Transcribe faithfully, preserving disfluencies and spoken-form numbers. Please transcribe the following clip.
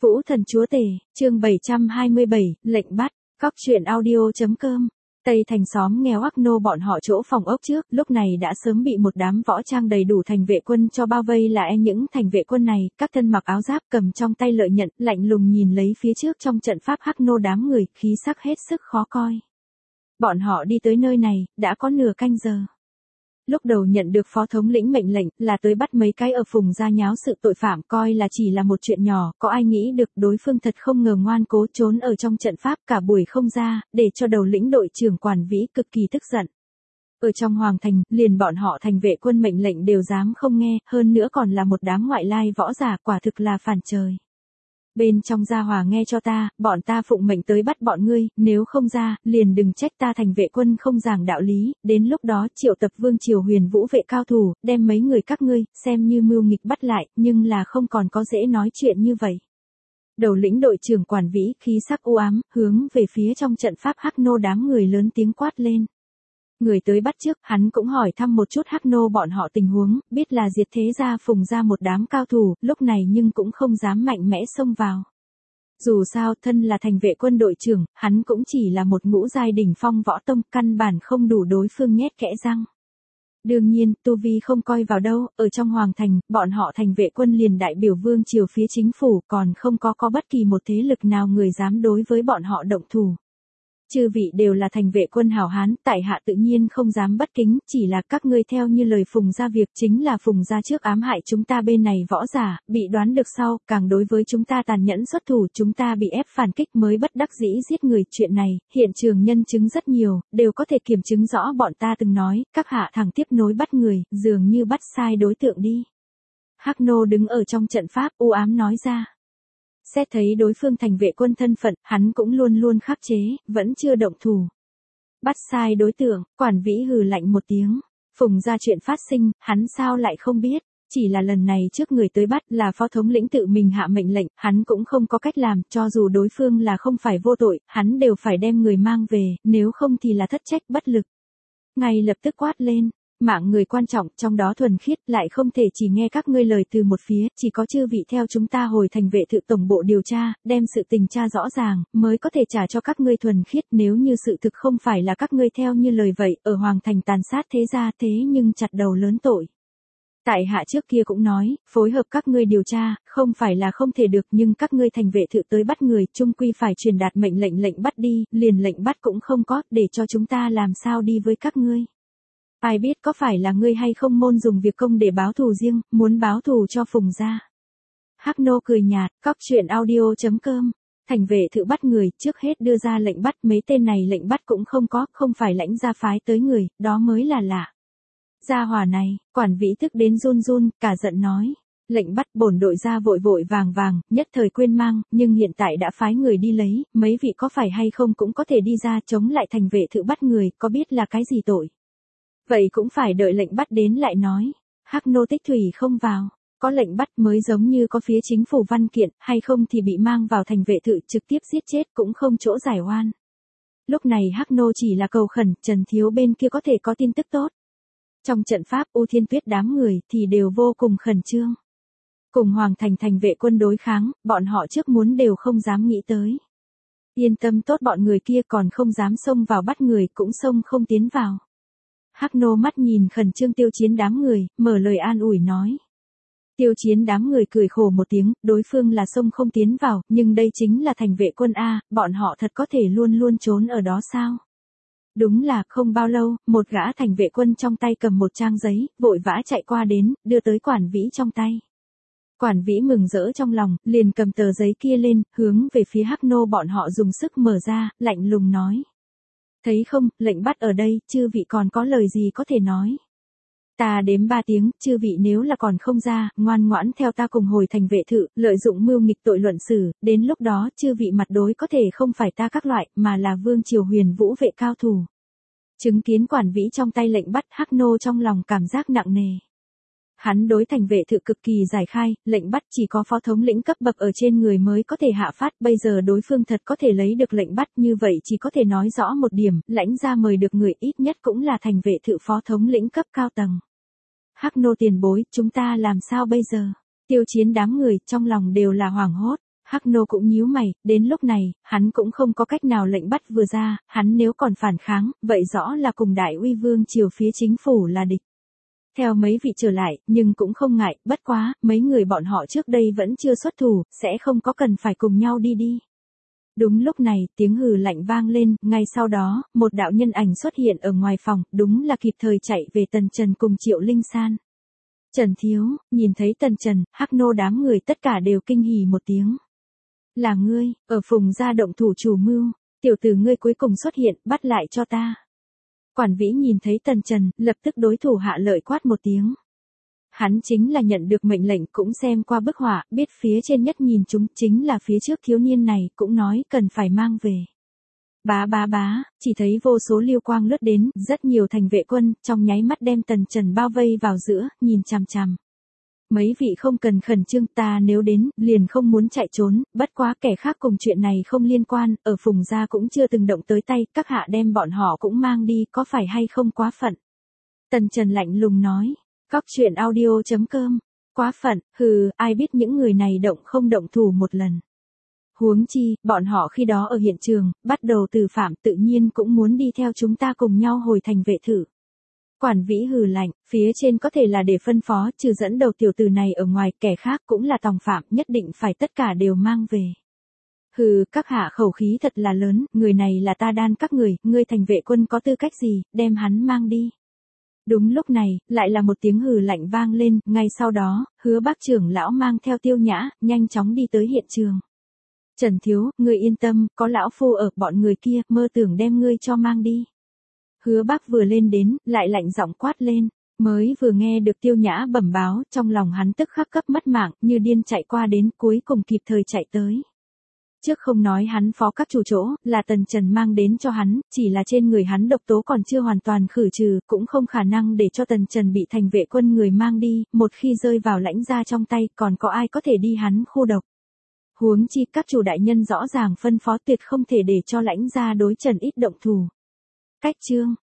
Vũ Thần Chúa Tể, chương bảy trăm hai mươi bảy, lệnh bắt, Cóc truyện audio.com. Tây thành xóm nghèo Hắc Nô bọn họ chỗ phòng ốc trước, lúc này đã sớm bị một đám võ trang đầy đủ thành vệ quân cho bao vây lại. Những thành vệ quân này, các thân mặc áo giáp, cầm trong tay lợi nhận, lạnh lùng nhìn lấy phía trước trong trận pháp Hắc Nô đám người, khí sắc hết sức khó coi. Bọn họ đi tới nơi này, đã có nửa canh giờ. Lúc đầu nhận được phó thống lĩnh mệnh lệnh là tới bắt mấy cái ở phùng gia nháo sự tội phạm, coi là chỉ là một chuyện nhỏ, có ai nghĩ được đối phương thật không ngờ ngoan cố trốn ở trong trận pháp cả buổi không ra, để cho đầu lĩnh đội trưởng Quản Vĩ cực kỳ tức giận. Ở trong hoàng thành, liền bọn họ thành vệ quân mệnh lệnh đều dám không nghe, hơn nữa còn là một đám ngoại lai võ giả, quả thực là phản trời. Bên trong gia hòa nghe cho ta, bọn ta phụng mệnh tới bắt bọn ngươi, nếu không ra, liền đừng trách ta thành vệ quân không giảng đạo lý, đến lúc đó triệu tập vương triều huyền vũ vệ cao thủ, đem mấy người các ngươi, xem như mưu nghịch bắt lại, nhưng là không còn có dễ nói chuyện như vậy. Đầu lĩnh đội trưởng Quản Vĩ, khí sắc u ám, hướng về phía trong trận pháp Hắc Nô đám người lớn tiếng quát lên. Người tới bắt trước, hắn cũng hỏi thăm một chút Hắc Nô bọn họ tình huống, biết là diệt thế gia phùng ra một đám cao thủ, lúc này nhưng cũng không dám mạnh mẽ xông vào. Dù sao, thân là thành vệ quân đội trưởng, hắn cũng chỉ là một ngũ giai đỉnh phong võ tông, căn bản không đủ đối phương nhét kẽ răng. Đương nhiên, tu vi không coi vào đâu, ở trong hoàng thành, bọn họ thành vệ quân liền đại biểu vương triều phía chính phủ, còn không có có bất kỳ một thế lực nào người dám đối với bọn họ động thủ. Chư vị đều là thành vệ quân hảo hán, tại hạ tự nhiên không dám bất kính, chỉ là các ngươi theo như lời phùng gia việc chính là phùng gia trước ám hại chúng ta bên này võ giả, bị đoán được sau, càng đối với chúng ta tàn nhẫn xuất thủ, chúng ta bị ép phản kích mới bất đắc dĩ giết người. Chuyện này, hiện trường nhân chứng rất nhiều, đều có thể kiểm chứng rõ bọn ta từng nói, các hạ thẳng tiếp nối bắt người, dường như bắt sai đối tượng đi. Hắc Nô đứng ở trong trận pháp, u ám nói ra. Xét thấy đối phương thành vệ quân thân phận, hắn cũng luôn luôn khắc chế, vẫn chưa động thủ. Bắt sai đối tượng, Quản Vĩ hừ lạnh một tiếng. Phùng ra chuyện phát sinh, hắn sao lại không biết. Chỉ là lần này trước người tới bắt là phó thống lĩnh tự mình hạ mệnh lệnh, hắn cũng không có cách làm, cho dù đối phương là không phải vô tội, hắn đều phải đem người mang về, nếu không thì là thất trách bất lực. Ngay lập tức quát lên. Mạng người quan trọng, trong đó thuần khiết, lại không thể chỉ nghe các ngươi lời từ một phía, chỉ có chư vị theo chúng ta hồi thành vệ thự tổng bộ điều tra, đem sự tình tra rõ ràng, mới có thể trả cho các ngươi thuần khiết. Nếu như sự thực không phải là các ngươi theo như lời vậy, ở hoàng thành tàn sát thế gia thế nhưng chặt đầu lớn tội. Tại hạ trước kia cũng nói, phối hợp các ngươi điều tra, không phải là không thể được, nhưng các ngươi thành vệ thự tới bắt người, chung quy phải truyền đạt mệnh lệnh lệnh bắt đi, liền lệnh bắt cũng không có, để cho chúng ta làm sao đi với các ngươi. Ai biết có phải là ngươi hay không môn dùng việc công để báo thù riêng, muốn báo thù cho phùng gia. Hắc Nô cười nhạt, Cóc truyện audio.com. Thành vệ thự bắt người, trước hết đưa ra lệnh bắt, mấy tên này lệnh bắt cũng không có, không phải lãnh gia phái tới người, đó mới là lạ. Gia hỏa này, Quản Vĩ tức đến run run, cả giận nói. Lệnh bắt bổn đội ra vội vội vàng vàng, nhất thời quên mang, nhưng hiện tại đã phái người đi lấy, mấy vị có phải hay không cũng có thể đi ra chống lại thành vệ thự bắt người, có biết là cái gì tội. Vậy cũng phải đợi lệnh bắt đến lại nói. Hắc Nô tích thủy không vào, có lệnh bắt mới giống như có phía chính phủ văn kiện, hay không thì bị mang vào thành vệ thự trực tiếp giết chết cũng không chỗ giải oan. Lúc này Hắc Nô chỉ là cầu khẩn, Trần Thiếu bên kia có thể có tin tức tốt. Trong trận pháp U Thiên Tuyết đám người thì đều vô cùng khẩn trương. Cùng hoàng thành thành vệ quân đối kháng, bọn họ trước muốn đều không dám nghĩ tới. Yên tâm tốt, bọn người kia còn không dám xông vào bắt người, cũng xông không tiến vào. Hắc Nô mắt nhìn khẩn trương Tiêu Chiến đám người, mở lời an ủi nói. Tiêu Chiến đám người cười khổ một tiếng, đối phương là xông không tiến vào, nhưng đây chính là thành vệ quân A, bọn họ thật có thể luôn luôn trốn ở đó sao? Đúng là, không bao lâu, một gã thành vệ quân trong tay cầm một trang giấy, vội vã chạy qua đến, đưa tới Quản Vĩ trong tay. Quản Vĩ mừng rỡ trong lòng, liền cầm tờ giấy kia lên, hướng về phía Hắc Nô bọn họ dùng sức mở ra, lạnh lùng nói. Thấy không, lệnh bắt ở đây, chư vị còn có lời gì có thể nói. Ta đếm ba tiếng, chư vị nếu là còn không ra, ngoan ngoãn theo ta cùng hồi thành vệ thự, lợi dụng mưu nghịch tội luận xử, đến lúc đó chư vị mặt đối có thể không phải ta các loại, mà là vương triều huyền vũ vệ cao thủ. Chứng kiến Quản Vĩ trong tay lệnh bắt, Hắc Nô trong lòng cảm giác nặng nề. Hắn đối thành vệ thự cực kỳ giải khai, lệnh bắt chỉ có phó thống lĩnh cấp bậc ở trên người mới có thể hạ phát, bây giờ đối phương thật có thể lấy được lệnh bắt, như vậy chỉ có thể nói rõ một điểm, lãnh gia mời được người ít nhất cũng là thành vệ thự phó thống lĩnh cấp cao tầng. Hắc Nô tiền bối, chúng ta làm sao bây giờ? Tiêu Chiến đám người trong lòng đều là hoảng hốt. Hắc Nô cũng nhíu mày, đến lúc này, hắn cũng không có cách nào lệnh bắt vừa ra, hắn nếu còn phản kháng, vậy rõ là cùng Đại Uy Vương triều phía chính phủ là địch. Theo mấy vị trở lại, nhưng cũng không ngại, bất quá, mấy người bọn họ trước đây vẫn chưa xuất thủ, sẽ không có cần phải cùng nhau đi đi. Đúng lúc này, tiếng hừ lạnh vang lên, ngay sau đó, một đạo nhân ảnh xuất hiện ở ngoài phòng, đúng là kịp thời chạy về Tần Trần cùng Triệu Linh San. Trần Thiếu, nhìn thấy Tần Trần, Hắc Nô đám người tất cả đều kinh hỉ một tiếng. Là ngươi, ở Phùng gia động thủ chủ mưu, tiểu tử ngươi cuối cùng xuất hiện, bắt lại cho ta. Quản Vĩ nhìn thấy Tần Trần, lập tức đối thủ hạ lợi quát một tiếng. Hắn chính là nhận được mệnh lệnh cũng xem qua bức họa, biết phía trên nhất nhìn chúng chính là phía trước thiếu niên này, cũng nói cần phải mang về. Bá bá bá, chỉ thấy vô số liêu quang lướt đến, rất nhiều thành vệ quân, trong nháy mắt đem Tần Trần bao vây vào giữa, nhìn chằm chằm. Mấy vị không cần khẩn trương, ta nếu đến, liền không muốn chạy trốn, bất quá kẻ khác cùng chuyện này không liên quan, ở Phùng gia cũng chưa từng động tới tay, các hạ đem bọn họ cũng mang đi, có phải hay không quá phận. Tần Trần lạnh lùng nói, cóc truyện audio chấm com, quá phận, hừ, ai biết những người này động không động thủ một lần. Huống chi, bọn họ khi đó ở hiện trường, bắt đầu từ phạm tự nhiên cũng muốn đi theo chúng ta cùng nhau hồi thành vệ thử. Quản Vĩ hừ lạnh, phía trên có thể là để phân phó, trừ dẫn đầu tiểu tử này ở ngoài, kẻ khác cũng là tòng phạm, nhất định phải tất cả đều mang về. Hừ, các hạ khẩu khí thật là lớn, người này là ta đan các người, ngươi thành vệ quân có tư cách gì, đem hắn mang đi. Đúng lúc này, lại là một tiếng hừ lạnh vang lên, ngay sau đó, Hứa Bác trưởng lão mang theo Tiêu Nhã, nhanh chóng đi tới hiện trường. Trần Thiếu, ngươi yên tâm, có lão phu ở, bọn người kia, mơ tưởng đem ngươi cho mang đi. Hứa Bác vừa lên đến, lại lạnh giọng quát lên, mới vừa nghe được Tiêu Nhã bẩm báo, trong lòng hắn tức khắc cấp mất mạng, như điên chạy qua đến, cuối cùng kịp thời chạy tới. Trước không nói hắn phó các chủ chỗ, là Tần Trần mang đến cho hắn, chỉ là trên người hắn độc tố còn chưa hoàn toàn khử trừ, cũng không khả năng để cho Tần Trần bị thành vệ quân người mang đi, một khi rơi vào lãnh gia trong tay, còn có ai có thể đi hắn khu độc. Huống chi các chủ đại nhân rõ ràng phân phó tuyệt không thể để cho lãnh gia đối Trần ít động thủ. Cách chương